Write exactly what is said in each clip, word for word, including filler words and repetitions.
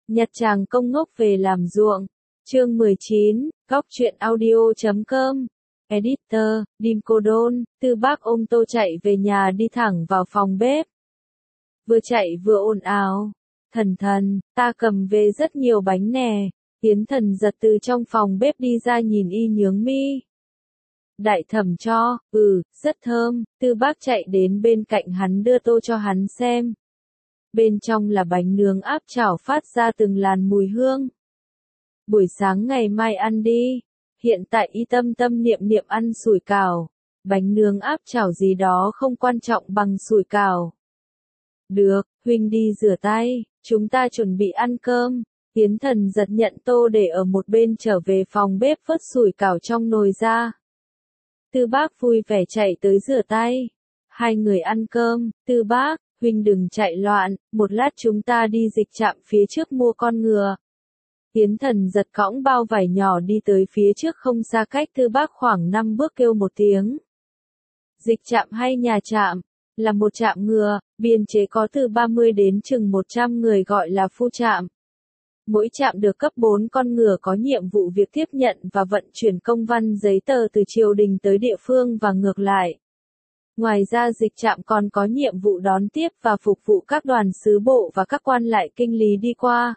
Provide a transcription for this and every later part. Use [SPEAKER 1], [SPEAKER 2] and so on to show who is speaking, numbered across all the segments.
[SPEAKER 1] Nhặt chàng công ngốc về làm ruộng. Chương mười chín, góc truyện audio chấm com. Editor, Dim Cô Đôn, Tư Bác ôm Tô chạy về nhà đi thẳng vào phòng bếp. Vừa chạy vừa ồn ào. Thần thần, ta cầm về rất nhiều bánh nè. Tiến Thần giật từ trong phòng bếp đi ra nhìn y nhướng mi. Đại thẩm cho, ừ, rất thơm. Tư Bác chạy đến bên cạnh hắn đưa tô cho hắn xem. Bên trong là bánh nướng áp chảo phát ra từng làn mùi hương. Buổi sáng ngày mai ăn đi. Hiện tại y tâm tâm niệm niệm ăn sủi cảo. Bánh nướng áp chảo gì đó không quan trọng bằng sủi cảo. Được, huynh đi rửa tay, chúng ta chuẩn bị ăn cơm. Tiến Thần giật nhận tô để ở một bên trở về phòng bếp vớt sủi cảo trong nồi ra. Tư Bác vui vẻ chạy tới rửa tay. Hai người ăn cơm. Tư Bác, huynh đừng chạy loạn, một lát chúng ta đi dịch trạm phía trước mua con ngựa. Tiến Thần giật cõng bao vải nhỏ đi tới phía trước không xa cách Tư Bác khoảng năm bước kêu một tiếng. Dịch trạm hay nhà trạm? Là một trạm ngựa, biên chế có từ ba mươi đến chừng một trăm người gọi là phu trạm. Mỗi trạm được cấp bốn con ngựa có nhiệm vụ việc tiếp nhận và vận chuyển công văn giấy tờ từ triều đình tới địa phương và ngược lại. Ngoài ra dịch trạm còn có nhiệm vụ đón tiếp và phục vụ các đoàn sứ bộ và các quan lại kinh lý đi qua.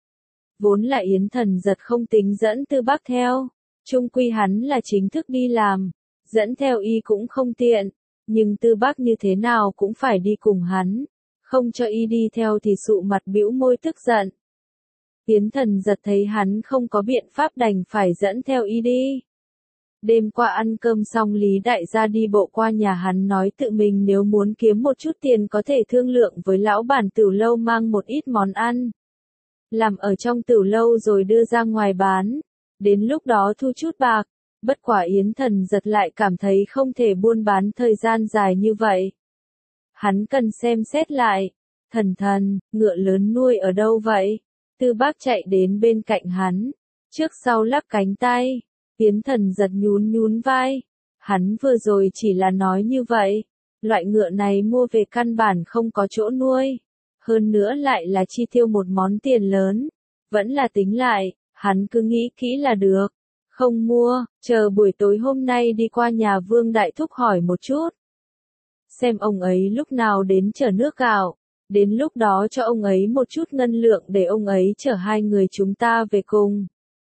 [SPEAKER 1] Vốn là Yến Thần giật không tính dẫn Tư Bác theo, chung quy hắn là chính thức đi làm, dẫn theo y cũng không tiện, nhưng Tư Bác như thế nào cũng phải đi cùng hắn, không cho y đi theo thì sụ mặt bĩu môi tức giận. Yến Thần giật thấy hắn không có biện pháp đành phải dẫn theo y đi. Đêm qua ăn cơm xong Lý Đại gia đi bộ qua nhà hắn nói tự mình nếu muốn kiếm một chút tiền có thể thương lượng với lão bản tửu lâu mang một ít món ăn. Làm ở trong tửu lâu rồi đưa ra ngoài bán. Đến lúc đó thu chút bạc. Bất quả Yến Thần giật lại cảm thấy không thể buôn bán thời gian dài như vậy. Hắn cần xem xét lại. Thần thần, ngựa lớn nuôi ở đâu vậy? Tư Bác chạy đến bên cạnh hắn. Trước sau lắc cánh tay. Yến Thần giật nhún nhún vai. Hắn vừa rồi chỉ là nói như vậy. Loại ngựa này mua về căn bản không có chỗ nuôi. Hơn nữa lại là chi tiêu một món tiền lớn. Vẫn là tính lại, hắn cứ nghĩ kỹ là được. Không mua, chờ buổi tối hôm nay đi qua nhà Vương Đại Thúc hỏi một chút. Xem ông ấy lúc nào đến chở nước gạo. Đến lúc đó cho ông ấy một chút ngân lượng để ông ấy chở hai người chúng ta về cùng.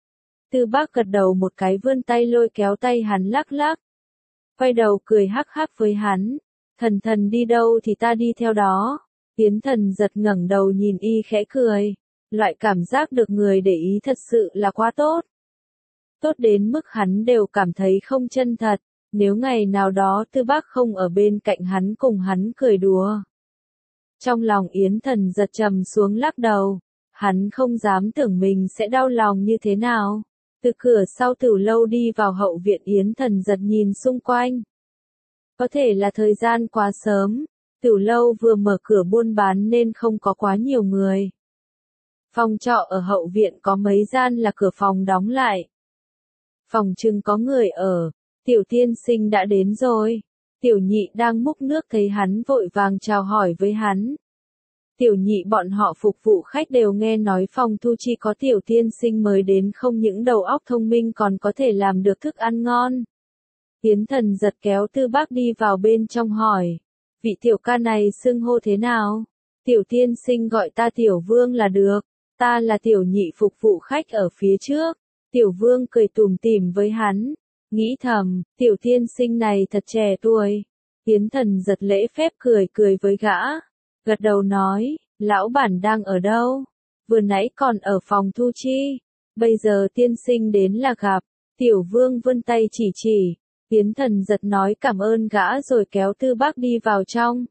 [SPEAKER 1] Tư Bác gật đầu một cái vươn tay lôi kéo tay hắn lắc lắc. Quay đầu cười hắc hắc với hắn. Thần thần đi đâu thì ta đi theo đó. Yến Thần giật ngẩng đầu nhìn y khẽ cười. Loại cảm giác được người để ý thật sự là quá tốt. Tốt đến mức hắn đều cảm thấy không chân thật. Nếu ngày nào đó Tư Bác không ở bên cạnh hắn cùng hắn cười đùa. Trong lòng Yến Thần giật trầm xuống lắc đầu. Hắn không dám tưởng mình sẽ đau lòng như thế nào. Từ cửa sau tửu lâu đi vào hậu viện Yến Thần giật nhìn xung quanh. Có thể là thời gian quá sớm. Tửu lâu vừa mở cửa buôn bán nên không có quá nhiều người. Phòng trọ ở hậu viện có mấy gian là cửa phòng đóng lại. Phòng chừng có người ở. Tiểu tiên sinh đã đến rồi. Tiểu nhị đang múc nước thấy hắn vội vàng chào hỏi với hắn. Tiểu nhị bọn họ phục vụ khách đều nghe nói phòng thu chi có tiểu tiên sinh mới đến không những đầu óc thông minh còn có thể làm được thức ăn ngon. Yến Thần giật kéo Tư Bác đi vào bên trong hỏi. Vị tiểu ca này xưng hô thế nào? Tiểu tiên sinh gọi ta Tiểu Vương là được. Ta là tiểu nhị phục vụ khách ở phía trước. Tiểu Vương cười tủm tỉm với hắn. Nghĩ thầm, tiểu tiên sinh này thật trẻ tuổi. Yến Thần giật lễ phép cười cười với gã. Gật đầu nói, lão bản đang ở đâu? Vừa nãy còn ở phòng thu chi. Bây giờ tiên sinh đến là gặp. Tiểu Vương vươn tay chỉ chỉ. Yến Thần giật nói cảm ơn gã rồi kéo Tư Bác đi vào trong.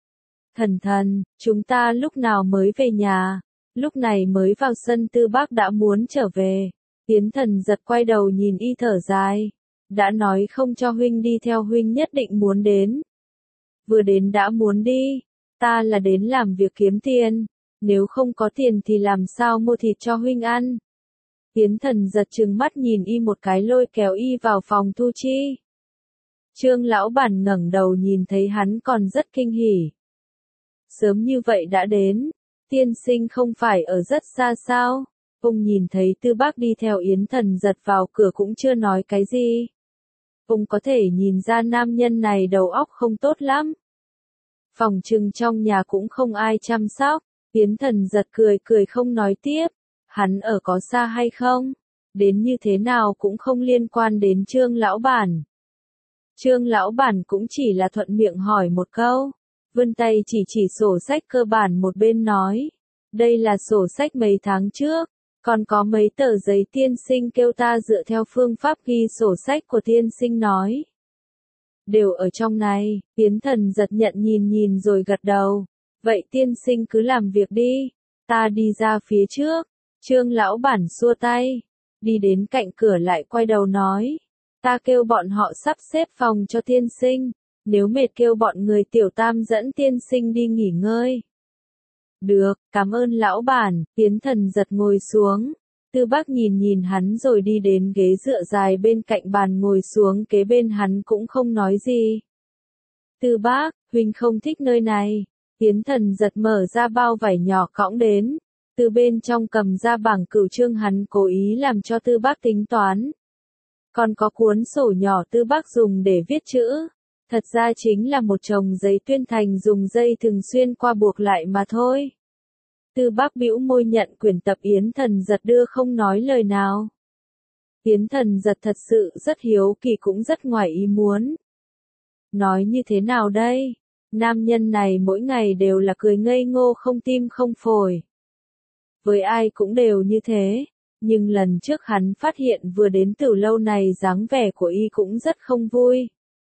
[SPEAKER 1] Thần thần, chúng ta lúc nào mới về nhà? Lúc này mới vào sân Tư Bác đã muốn trở về. Yến Thần giật quay đầu nhìn y thở dài. Đã nói không cho huynh đi theo huynh nhất định muốn đến. Vừa đến đã muốn đi. Ta là đến làm việc kiếm tiền. Nếu không có tiền thì làm sao mua thịt cho huynh ăn? Yến Thần giật trừng mắt nhìn y một cái lôi kéo y vào phòng thu chi. Trương lão bản ngẩng đầu nhìn thấy hắn còn rất kinh hỉ. Sớm như vậy đã đến. Tiên sinh không phải ở rất xa sao? Ông nhìn thấy Tư Bác đi theo Yến Thần Giật vào cửa cũng chưa nói cái gì. Ông có thể nhìn ra nam nhân này đầu óc không tốt lắm. Phòng trừng trong nhà cũng không ai chăm sóc. Yến Thần Giật cười cười không nói tiếp. Hắn ở có xa hay không? Đến như thế nào cũng không liên quan đến Trương lão bản. Trương lão bản cũng chỉ là thuận miệng hỏi một câu. Vươn tay chỉ chỉ sổ sách cơ bản một bên nói. Đây là sổ sách mấy tháng trước. Còn có mấy tờ giấy tiên sinh kêu ta dựa theo phương pháp ghi sổ sách của tiên sinh nói. Đều ở trong này. Yến Thần Giật nhận nhìn nhìn rồi gật đầu. Vậy tiên sinh cứ làm việc đi. Ta đi ra phía trước. Trương lão bản xua tay. Đi đến cạnh cửa lại quay đầu nói. Ta kêu bọn họ sắp xếp phòng cho tiên sinh. Nếu mệt kêu bọn người tiểu tam dẫn tiên sinh đi nghỉ ngơi. Được, cảm ơn lão bản. Yến Thần Giật ngồi xuống. Tư Bác nhìn nhìn hắn rồi đi đến ghế dựa dài bên cạnh bàn ngồi xuống kế bên hắn cũng không nói gì. Tư Bác, huynh không thích nơi này. Yến Thần Giật mở ra bao vải nhỏ cõng đến. Từ bên trong cầm ra bảng cửu chương hắn cố ý làm cho Tư Bác tính toán. Còn có cuốn sổ nhỏ Tư Bác dùng để viết chữ. Thật ra chính là một chồng giấy tuyên thành dùng dây thường xuyên qua buộc lại mà thôi. Tư Bác bĩu môi nhận quyển tập Yến Thần Giật đưa không nói lời nào. Yến Thần Giật thật sự rất hiếu kỳ cũng rất ngoài ý muốn. Nói như thế nào đây? Nam nhân này mỗi ngày đều là cười ngây ngô không tim không phổi. Với ai cũng đều như thế. Nhưng lần trước hắn phát hiện vừa đến từ lâu này dáng vẻ của y cũng rất không vui.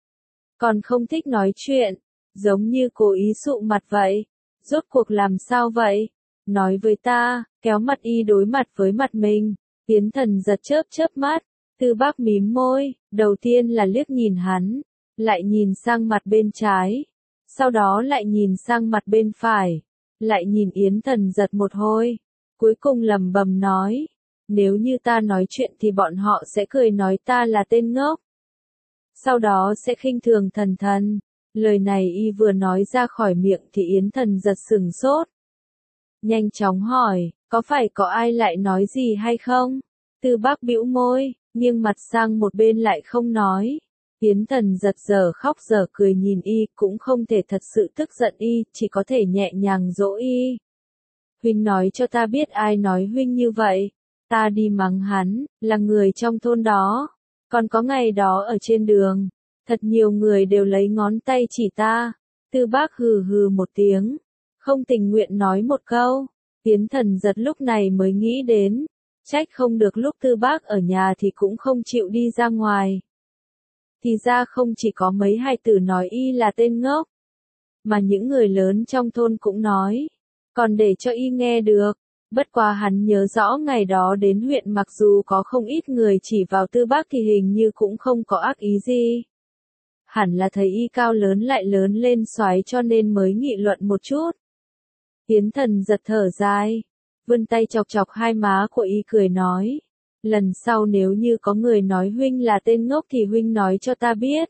[SPEAKER 1] Còn không thích nói chuyện, giống như cố ý sụ mặt vậy. Rốt cuộc làm sao vậy? Nói với ta, kéo mặt y đối mặt với mặt mình. Yến Thần Giật chớp chớp mắt. Tư Bác mím môi, đầu tiên là liếc nhìn hắn, lại nhìn sang mặt bên trái, sau đó lại nhìn sang mặt bên phải, lại nhìn Yến Thần Giật một hồi, cuối cùng lẩm bẩm nói, nếu như ta nói chuyện thì bọn họ sẽ cười nói ta là tên ngốc. Sau đó sẽ khinh thường Thần Thần. Lời này y vừa nói ra khỏi miệng thì Yến Thần Giật sửng sốt. Nhanh chóng hỏi, có phải có ai lại nói gì hay không? Tư Bác bĩu môi, nghiêng mặt sang một bên lại không nói. Yến Thần Giật giờ khóc giờ cười nhìn y, cũng không thể thật sự tức giận y, chỉ có thể nhẹ nhàng dỗ y. Huynh nói cho ta biết ai nói huynh như vậy. Ta đi mắng hắn, là người trong thôn đó. Còn có ngày đó ở trên đường, thật nhiều người đều lấy ngón tay chỉ ta. Tư Bác hừ hừ một tiếng, không tình nguyện nói một câu. Yến Thần Giật lúc này mới nghĩ đến, trách không được lúc Tư Bác ở nhà thì cũng không chịu đi ra ngoài. Thì ra không chỉ có mấy hài tử nói y là tên ngốc, mà những người lớn trong thôn cũng nói, còn để cho y nghe được. Bất quá hắn nhớ rõ ngày đó đến huyện mặc dù có không ít người chỉ vào Tư Bác thì hình như cũng không có ác ý gì. Hẳn là thấy y cao lớn lại lớn lên xoáy cho nên mới nghị luận một chút. Yến Thần Giật thở dài, vươn tay chọc chọc hai má của y cười nói. Lần sau nếu như có người nói huynh là tên ngốc thì huynh nói cho ta biết.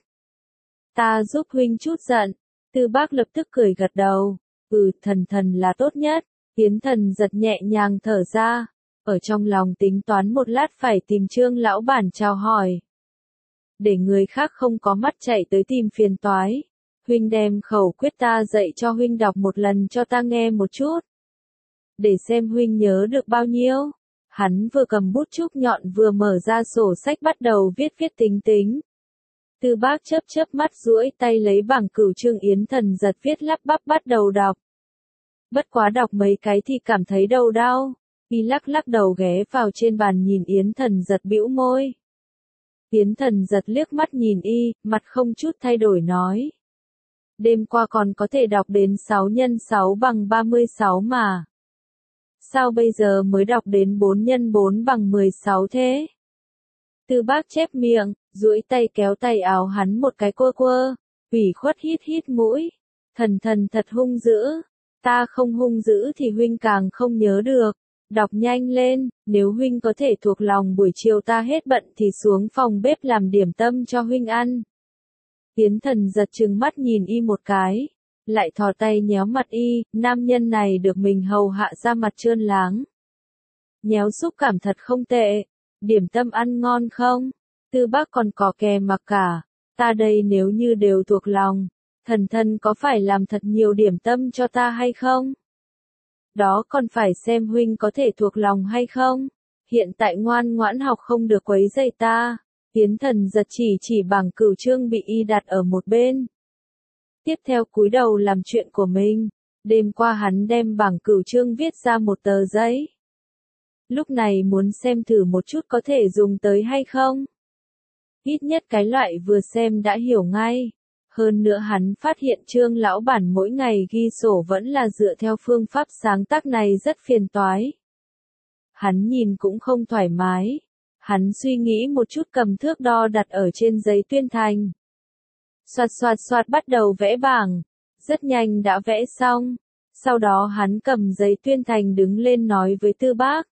[SPEAKER 1] Ta giúp huynh chút giận. Tư Bác lập tức cười gật đầu. Ừ, Thần Thần là tốt nhất. Yến Thần Giật nhẹ nhàng thở ra. Ở trong lòng tính toán một lát phải tìm Trương lão bản chào hỏi. Để người khác không có mắt chạy tới tìm phiền toái. Huynh đem khẩu quyết ta dạy cho huynh đọc một lần cho ta nghe một chút. Để xem huynh nhớ được bao nhiêu. Hắn vừa cầm bút trúc nhọn vừa mở ra sổ sách bắt đầu viết viết tính tính. Tư Bác chớp chớp mắt duỗi tay lấy bảng cửu chương Yến Thần Giật viết lắp bắp bắt đầu đọc. Bất quá đọc mấy cái thì cảm thấy đầu đau. Y lắc lắc đầu ghé vào trên bàn nhìn Yến Thần Giật bĩu môi. Yến Thần Giật liếc mắt nhìn y, mặt không chút thay đổi nói. Đêm qua còn có thể đọc đến sáu nhân sáu bằng ba mươi sáu mà. Sao bây giờ mới đọc đến bốn nhân bốn bằng mười sáu thế? Tư Bác chép miệng, duỗi tay kéo tay áo hắn một cái quơ quơ, ủy khuất hít hít mũi. Thần Thần thật hung dữ. Ta không hung dữ thì huynh càng không nhớ được. Đọc nhanh lên, nếu huynh có thể thuộc lòng buổi chiều ta hết bận thì xuống phòng bếp làm điểm tâm cho huynh ăn. Yến Thần Giật trừng mắt nhìn y một cái, lại thò tay nhéo mặt y, nam nhân này được mình hầu hạ ra mặt trơn láng. Nhéo xúc cảm thật không tệ, điểm tâm ăn ngon không? Tư Bác còn có kè mặc cả, ta đây nếu như đều thuộc lòng, thần thân có phải làm thật nhiều điểm tâm cho ta hay không? Đó còn phải xem huynh có thể thuộc lòng hay không? Hiện tại ngoan ngoãn học không được quấy rầy ta. Tiến Thần giật chỉ chỉ bảng cửu chương bị y đặt ở một bên. Tiếp theo cúi đầu làm chuyện của mình. Đêm qua hắn đem bảng cửu chương viết ra một tờ giấy. Lúc này muốn xem thử một chút có thể dùng tới hay không. Ít nhất cái loại vừa xem đã hiểu ngay. Hơn nữa hắn phát hiện Trương lão bản mỗi ngày ghi sổ vẫn là dựa theo phương pháp sáng tác này rất phiền toái. Hắn nhìn cũng không thoải mái. Hắn suy nghĩ một chút cầm thước đo đặt ở trên giấy tuyên thành. Xoạt xoạt xoạt bắt đầu vẽ bảng. Rất nhanh đã vẽ xong. Sau đó hắn cầm giấy tuyên thành đứng lên nói với Tư Bác.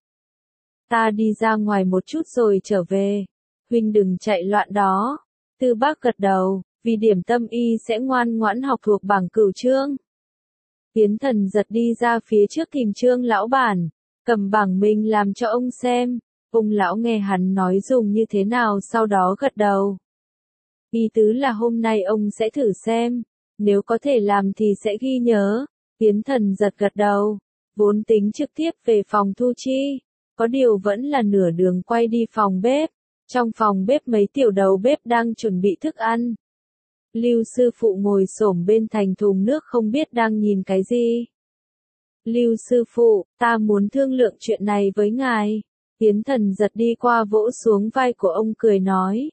[SPEAKER 1] Ta đi ra ngoài một chút rồi trở về. Huynh đừng chạy loạn đó. Tư Bác gật đầu, vì điểm tâm y sẽ ngoan ngoãn học thuộc bảng cửu chương. Tiến Thần giật đi ra phía trước tìm Trương lão bản, cầm bảng mình làm cho ông xem. Ông lão nghe hắn nói dùng như thế nào sau đó gật đầu. Ý tứ là hôm nay ông sẽ thử xem, nếu có thể làm thì sẽ ghi nhớ. Tiến Thần giật gật đầu, vốn tính trực tiếp về phòng thu chi, có điều vẫn là nửa đường quay đi phòng bếp. Trong phòng bếp mấy tiểu đầu bếp đang chuẩn bị thức ăn. Lưu sư phụ ngồi xổm bên thành thùng nước không biết đang nhìn cái gì. Lưu sư phụ, ta muốn thương lượng chuyện này với ngài. Tiến Thần giật đi qua vỗ xuống vai của ông cười nói.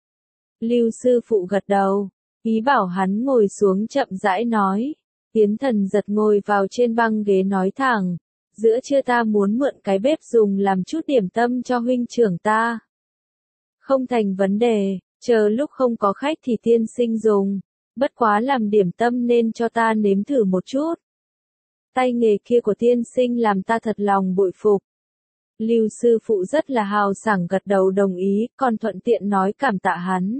[SPEAKER 1] Lưu sư phụ gật đầu, ý bảo hắn ngồi xuống chậm rãi nói. Tiến Thần giật ngồi vào trên băng ghế nói thẳng. Giữa trưa ta muốn mượn cái bếp dùng làm chút điểm tâm cho huynh trưởng ta. Không thành vấn đề, chờ lúc không có khách thì tiên sinh dùng. Bất quá làm điểm tâm nên cho ta nếm thử một chút. Tay nghề kia của tiên sinh làm ta thật lòng bội phục. Lưu sư phụ rất là hào sảng gật đầu đồng ý, còn thuận tiện nói cảm tạ hắn.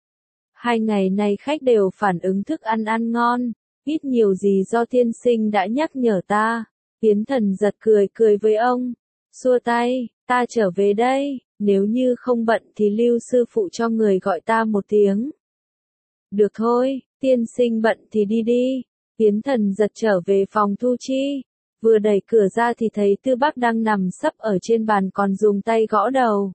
[SPEAKER 1] Hai ngày nay khách đều phản ứng thức ăn ăn ngon, ít nhiều gì do tiên sinh đã nhắc nhở ta. Tiến Thần giật cười cười với ông, xua tay, ta trở về đây, nếu như không bận thì Lưu sư phụ cho người gọi ta một tiếng. Được thôi, tiên sinh bận thì đi đi. Tiến Thần giật trở về phòng thu chi, vừa đẩy cửa ra thì thấy Tư Bác đang nằm sấp ở trên bàn còn dùng tay gõ đầu.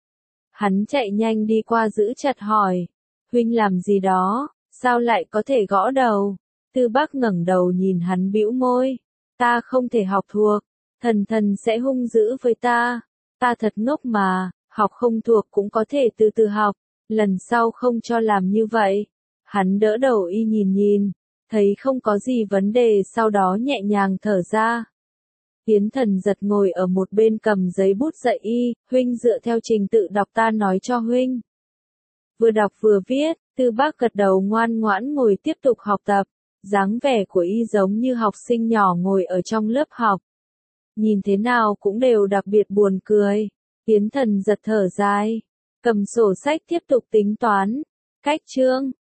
[SPEAKER 1] Hắn chạy nhanh đi qua giữ chặt hỏi, huynh làm gì đó, sao lại có thể gõ đầu? Tư Bác ngẩng đầu nhìn hắn bĩu môi, ta không thể học thuộc, thần thần sẽ hung dữ với ta, ta thật ngốc mà, học không thuộc cũng có thể từ từ học, lần sau không cho làm như vậy. Hắn đỡ đầu y nhìn nhìn, thấy không có gì vấn đề sau đó nhẹ nhàng thở ra. Tiến Thần giật ngồi ở một bên cầm giấy bút dạy y, huynh dựa theo trình tự đọc ta nói cho huynh. Vừa đọc vừa viết, Tư Bác gật đầu ngoan ngoãn ngồi tiếp tục học tập, dáng vẻ của y giống như học sinh nhỏ ngồi ở trong lớp học. Nhìn thế nào cũng đều đặc biệt buồn cười. Tiến Thần giật thở dài, cầm sổ sách tiếp tục tính toán, cách chương,